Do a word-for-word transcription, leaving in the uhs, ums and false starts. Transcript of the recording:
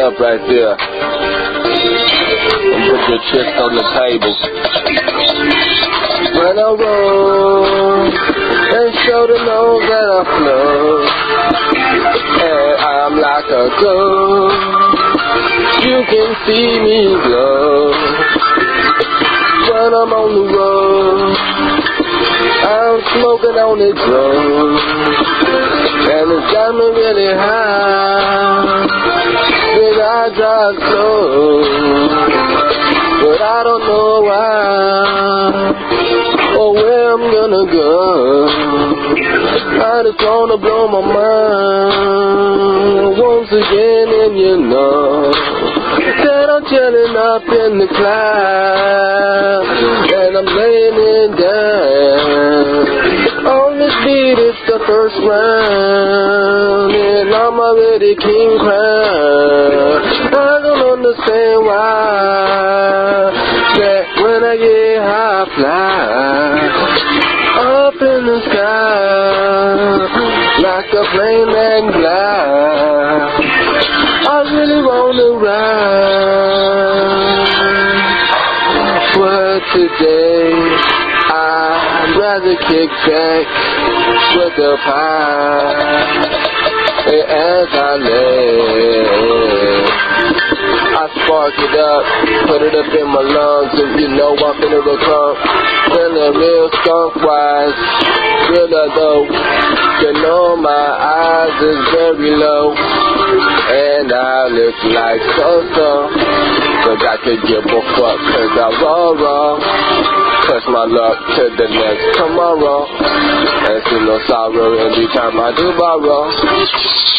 up right there. And put your chips on the table. When I roll and show the nose that I flow, and I'm like a glow. You can see me glow. When I'm on the road, I'm smoking on the road, and it's got me really high. Think I drive slow, but I don't know why or where I'm gonna go. I just wanna blow my mind once again, and you know that I'm chilling up in the clouds, and I'm laying it down. On this beat, it's the first round, and I'm already king crown. I don't understand why that when I get high, I fly up in the sky like a plane that can fly. I really wanna ride, but today I'd rather kick back with the pie as I lay. I spark it up, put it up in my lungs, and you know I'm finna come, feeling real skunk-wise, real low. You know my eyes is very low, and I look like so-so, but I could give a fuck, cause I roll raw. Touch my luck to the next tomorrow, and see no sorrow every time I do borrow.